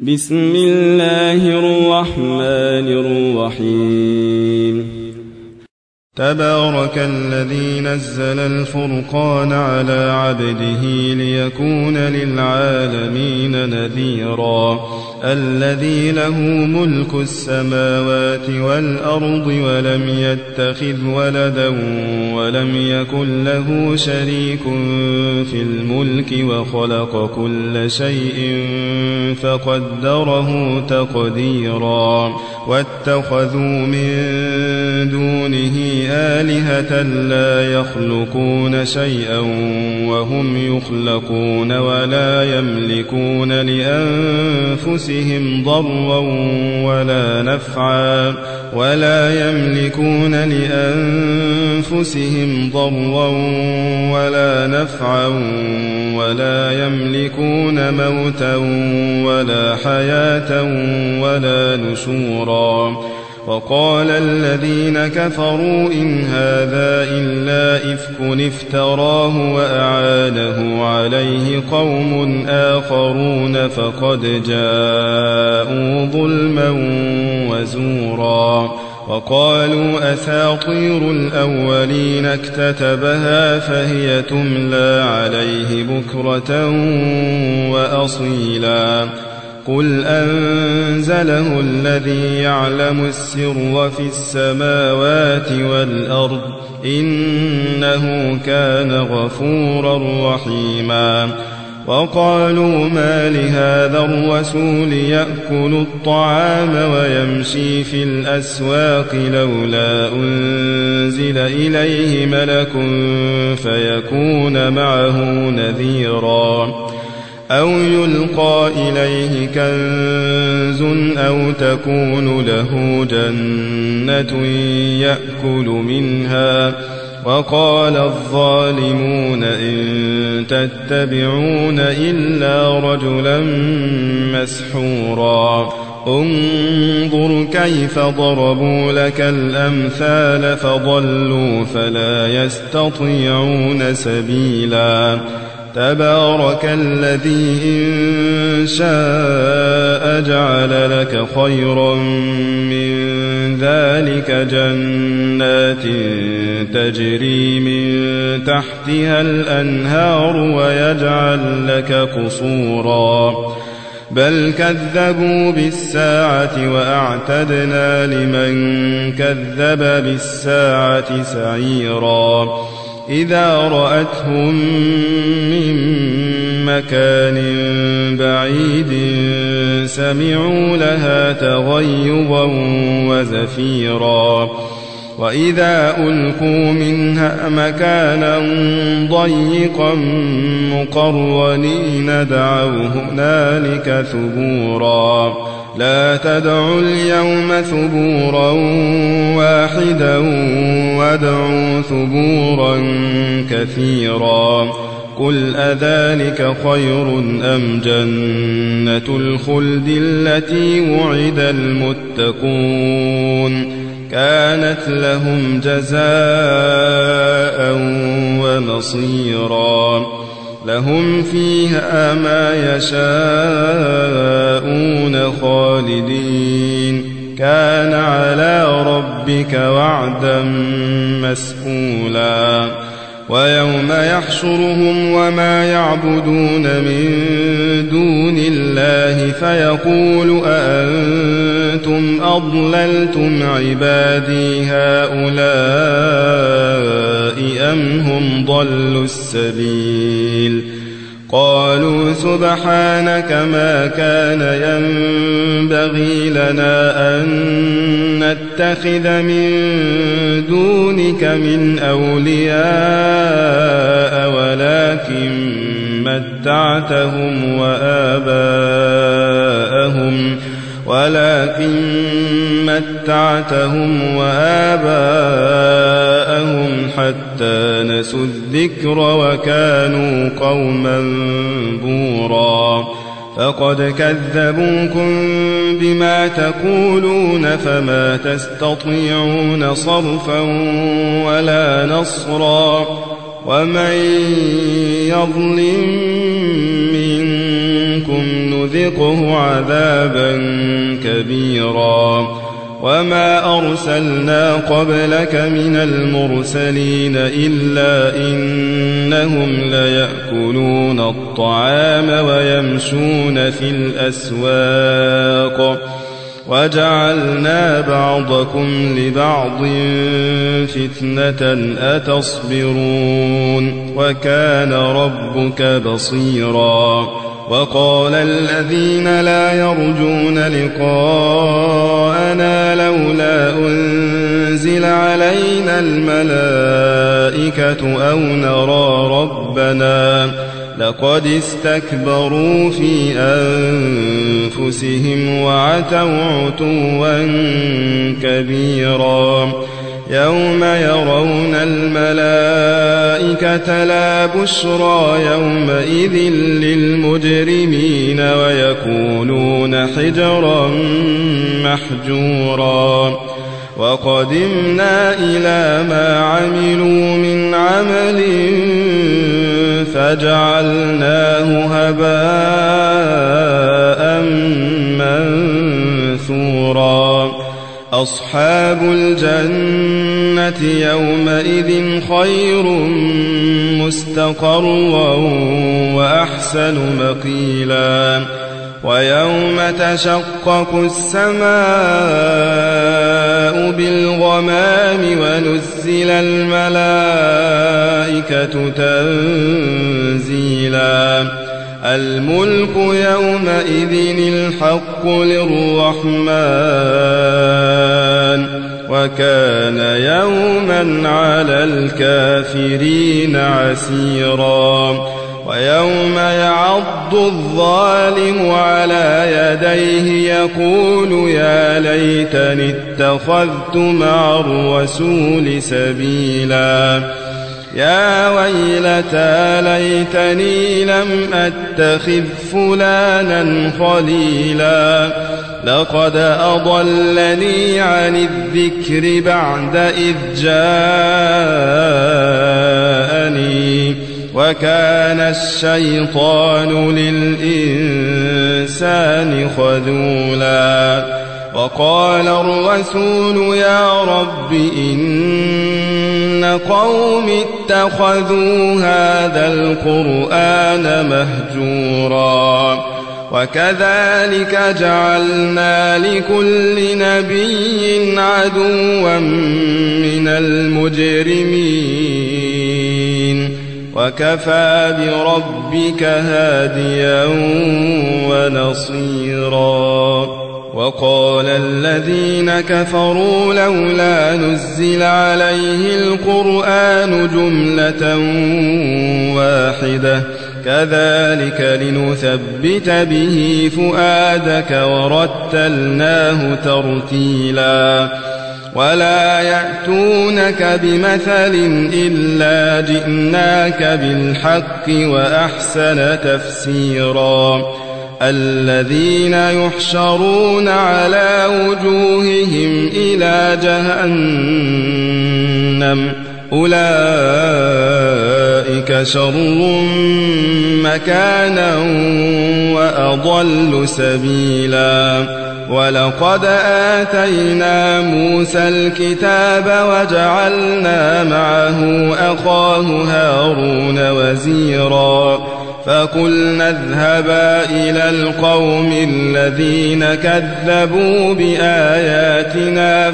بسم الله الرحمن الرحيم. تبارك الذي نزل الفرقان على عبده ليكون للعالمين نذيرا. الذي له ملك السماوات والأرض ولم يتخذ ولدا ولم يكن له شريك في الملك وخلق كل شيء فقدره تقديرا. واتخذوا من دونه آلهة لا يخلقون شيئا وهم يخلقون ولا يملكون لأنفسهم ضرا ولا نفعا ولا يملكون موتا ولا حياة ولا نشورا. وقال الذين كفروا إن هذا إلا إفك افتراه وأعانه عليه قوم آخرون فقد جاءوا ظلما وزورا. وقالوا أساطير الأولين اكتتبها فهي تملى عليه بكرة وأصيلا. قل أنزله الذي يعلم السر في السماوات والأرض إنه كان غفورا رحيما. وقالوا ما لهذا الرسول يأكل الطعام ويمشي في الأسواق لولا أنزل إليه ملك فيكون معه نذيرا. أو يلقى إليه كنز أو تكون له جنة يأكل منها. وقال الظالمون إن تتبعون إلا رجلا مسحورا. انظر كيف ضربوا لك الأمثال فضلوا فلا يستطيعون سبيلا. تبارك الذي إن شاء جعل لك خيرا من ذلك جنات تجري من تحتها الأنهار ويجعل لك قصورا. بل كذبوا بالساعة وأعتدنا لمن كذب بالساعة سعيرا. إذا رأتهم من مكان بعيد سمعوا لها تغيظا وزفيرا. وإذا ألقوا منها مكانا ضيقا مقرنين دعوا هنالك ثبورا. لا تدعوا اليوم ثبورا واحدا وادعوا ثبورا كثيرا. قل أذلك خير أم جنة الخلد التي وعد المتقون كانت لهم جزاء ومصيرا. لهم فيها ما يشاءون خالدين كان على ربك وعدا مسئولا. ويوم يحشرهم وما يعبدون من دون الله فيقول أأنتم أضللتم عبادي هؤلاء أم هم ضلوا السبيل. قالوا سبحانك ما كان ينبغي لنا أن نتخذ من دونك من أولياء ولكن متعتهم وآباءهم حتى نسوا الذكر وكانوا قوما بورا. فقد كذبوكم بما تقولون فما تستطيعون صرفا ولا نصرا. ومن يظلم منكم نذقه عذابا كبيرا وما أرسلنا قبلك من المرسلين إلا إنهم ليأكلون الطعام ويمشون في الأسواق وجعلنا بعضكم لبعض فتنة أتصبرون وكان ربك بصيرا وقال الذين لا يرجون لقاءنا لولا أنزل علينا الملائكة أو نرى ربنا لقد استكبروا في أنفسهم وعتوا عتوا كبيرا يوم يرون الملائكة لا بشرى يومئذ للمجرمين ويكونون حجرا محجورا وقدمنا إلى ما عملوا من عمل فجعلناه هباء منثورا أصحاب الجنة يومئذ خير مستقرا وأحسن مقيلا ويوم تشقق السماء بالغمام ونزل الملائكة تنزيلا الملك يومئذ الحق للرحمن وكان يوما على الكافرين عسيرا ويوم يعض الظالم على يديه يقول يا ليتني اتخذت مع الرسول سبيلا يا ويلتى ليتني لم أتخذ فلانا خليلا لقد أضلني عن الذكر بعد إذ جاءني وكان الشيطان للإنسان خذولا وقال الرسول يا رب إن قوم اتخذوا هذا القرآن مهجورا وكذلك جعلنا لكل نبي عدوا من المجرمين وكفى بربك هاديا ونصيرا وقال الذين كفروا لولا نزل عليه القرآن جملة واحدة كذلك لنثبت به فؤادك ورتلناه ترتيلا ولا يأتونك بمثل إلا جئناك بالحق وأحسن تفسيرا الذين يحشرون على وجوههم إلى جهنم أولئك شر مكانا وأضل سبيلا ولقد آتينا موسى الكتاب وجعلنا معه أخاه هارون وزيرا فقلنا اذهبا إلى القوم الذين كذبوا بآياتنا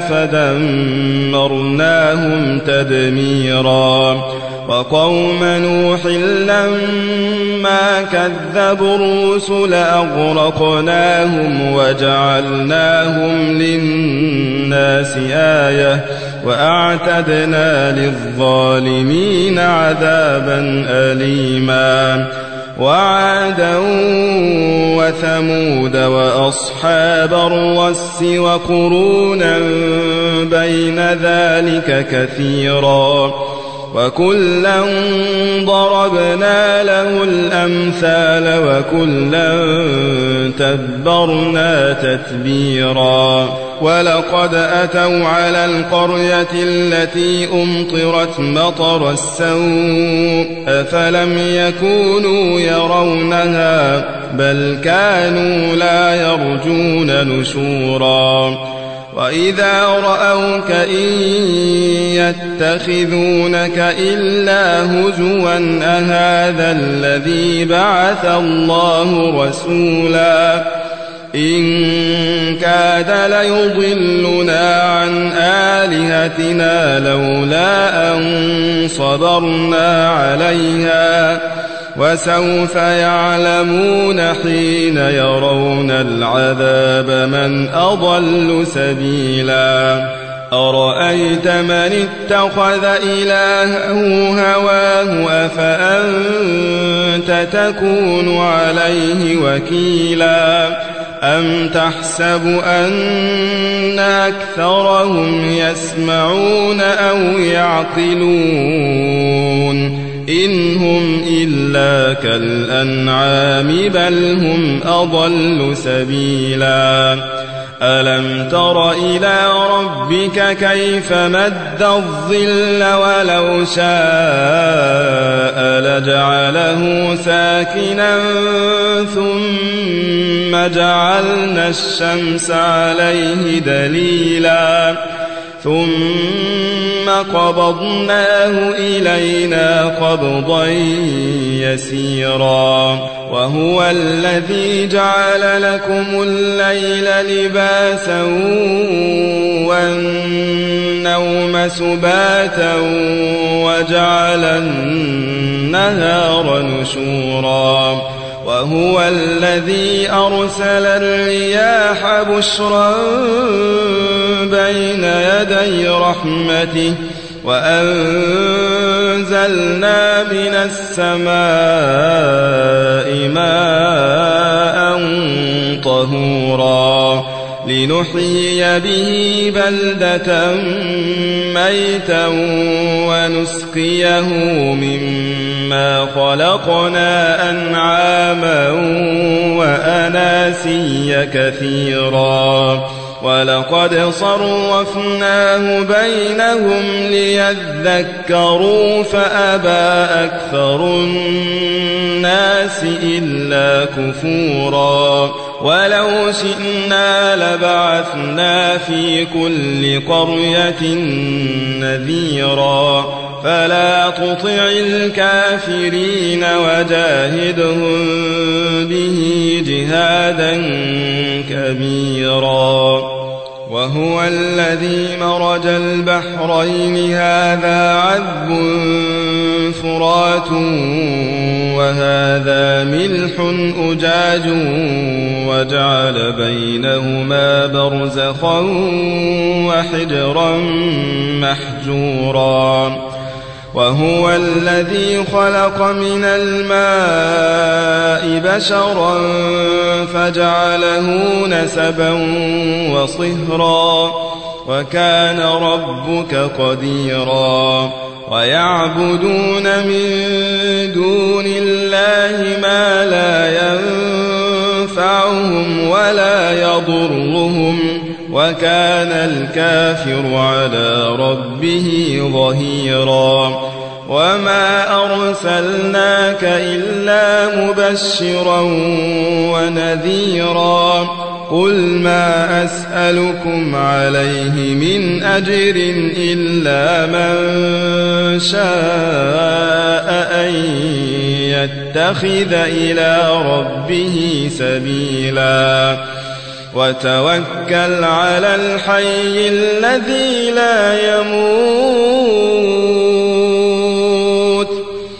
فدمرناهم تدميرا وقوم نوح لما كذبوا الرسل أغرقناهم وجعلناهم للناس آية وأعتدنا للظالمين عذابا أليما وعادا وثمود وأصحاب الرس وقرونا بين ذلك كثيرا وكلا ضربنا له الأمثال وكلا تبرنا تتبيرا ولقد أتوا على القرية التي أمطرت مطر السوء أفلم يكونوا يرونها بل كانوا لا يرجون نشورا وإذا رأوك إن يتخذونك إلا هزوا أهذا الذي بعث الله رسولا إن كاد ليضلنا عن آلهتنا لولا أن صبرنا عليها وسوف يعلمون حين يرون العذاب من أضل سبيلا أرأيت من اتخذ إلهه هواه أفأنت تكون عليه وكيلا أم تحسب أن أكثرهم يسمعون أو يعقلون إن هم إلا كالأنعام بل هم أضل سبيلا ألم تر إلى ربك كيف مد الظل ولو شاء لجعله ساكنا ثم جعلنا الشمس عليه دليلا ثم قبضناه إلينا قبضا يسيرا وهو الذي جعل لكم الليل لباسا والنوم سباتا وجعل النهار نشورا وهو الذي أرسل الرياح بشرا بين يدي رحمته وأنزلنا من السماء ماء طهورا لنحيي به بلدة ميتا ونسقيه مما خلقنا أنعاما وأناسيا كثيرا ولقد صرفناه بينهم ليذكروا فأبى أكثر الناس إلا كفورا ولو شئنا لبعثنا في كل قرية نذيرا فلا تطع الكافرين وجاهدهم به جهادا كبيرا وهو الذي مرج البحرين هذا عذب فرات وهذا ملح أجاج وجعل بينهما برزخا وحجرا محجورا وهو الذي خلق من الماء بشرا فجعله نسبا وصهرا وكان ربك قديرا ويعبدون من دون الله ما لا ينفعهم ولا يضرهم وكان الكافر على ربه ظهيرا وما أرسلناك إلا مبشرا ونذيرا قل ما أسألكم عليه من أجر إلا من شاء أن يتخذ إلى ربه سبيلا وتوكل على الحي الذي لا يموت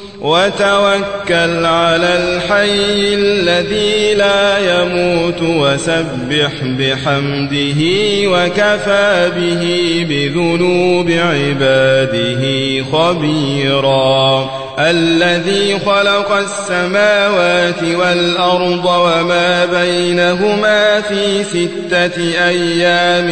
وتوكل على الحي الذي لا يموت وسبح بحمده وكفى به بذنوب عباده خبيرا الذي خلق السماوات والأرض وما بينهما في 6 أيام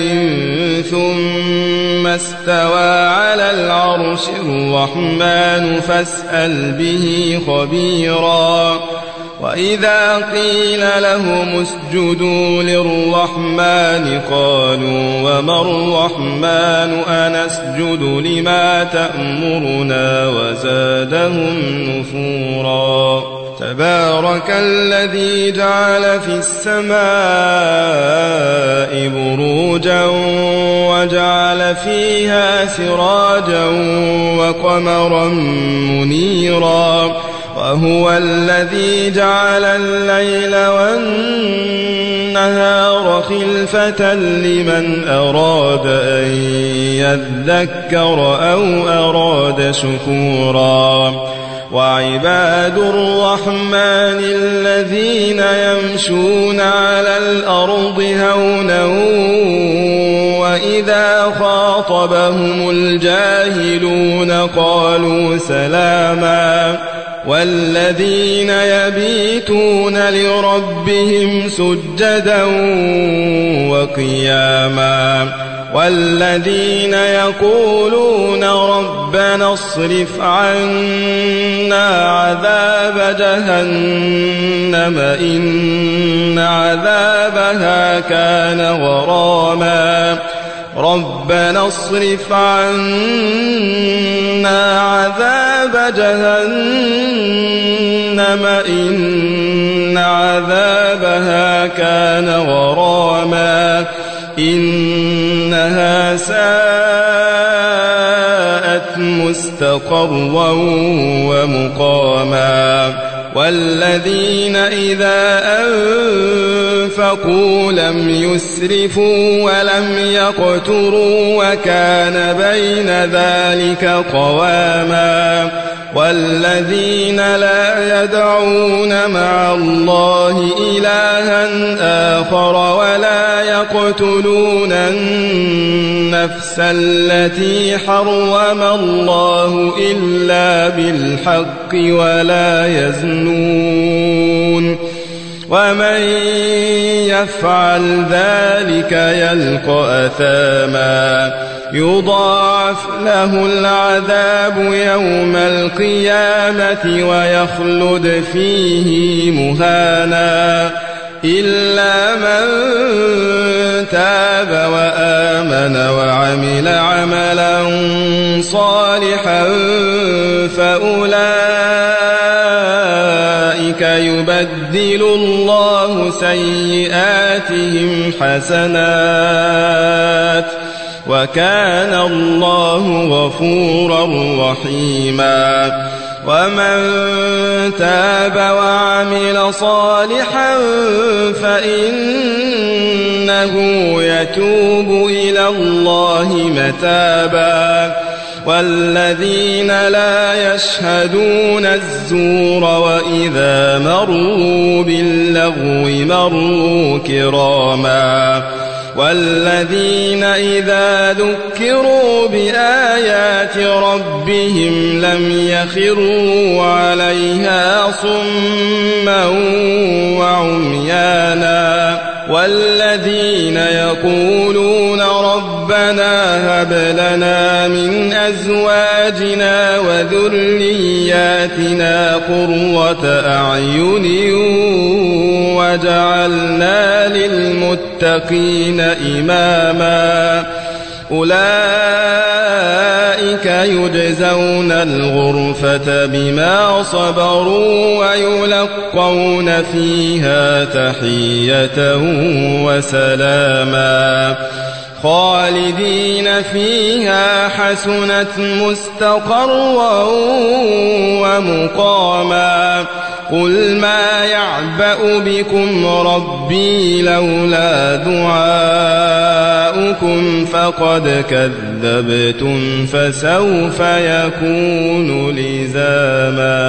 ثم استوى على العرش الرحمن فاسأل به خبيرا وإذا قيل لهم اسجدوا للرحمن قالوا وما الرحمن أنسجد لما تأمرنا وزادهم نفورا تبارك الذي جعل في السماء بروجا وجعل فيها سراجا وقمرا منيرا وهو الذي جعل الليل والنهار خلفة لمن أراد أن يذكر أو أراد شكورا وعباد الرحمن الذين يمشون على الأرض هونا وإذا خاطبهم الجاهلون قالوا سلاما والذين يبيتون لربهم سجدا وقياما والذين يقولون ربنا اصرف عنا عذاب جهنم إن عذابها كان غراما ربنا اصرف عنا عذاب جهنم إن عذابها كان غراما إنها ساءت مستقرا ومقاما والذين إذا أنفقوا لم يسرفوا ولم يقتروا وكان بين ذلك قواما والذين لا يدعون مع الله إلها آخر ولا يقتلون النفس التي حرم الله إلا بالحق ولا يزنون ومن يفعل ذلك يلقى أثاما يضاعف له العذاب يوم القيامة ويخلد فيه مهانا إلا من تاب وآمن وعمل عملا صالحا فأولئك يبدل الله سيئاتهم حسنات وكان الله غفورا رحيما ومن تاب وعمل صالحا فإنه يتوب إلى الله متابا والذين لا يشهدون الزور وإذا مروا باللغو مروا كراما والذين إذا ذكروا بآيات ربهم لم يخروا عليها صما وعميانا والذين يقولون ربنا هب لنا من أزواجنا وذرياتنا قرة أعين وجعلنا للمتقين إماما أولئك يجزون الغرفة بما صبروا ويلقون فيها تحية وسلاما خالدين فيها حسنت مستقرا ومقاما قل ما يعبأ بكم ربي لولا دعاؤكم فقد كذبتم فسوف يكون لزاما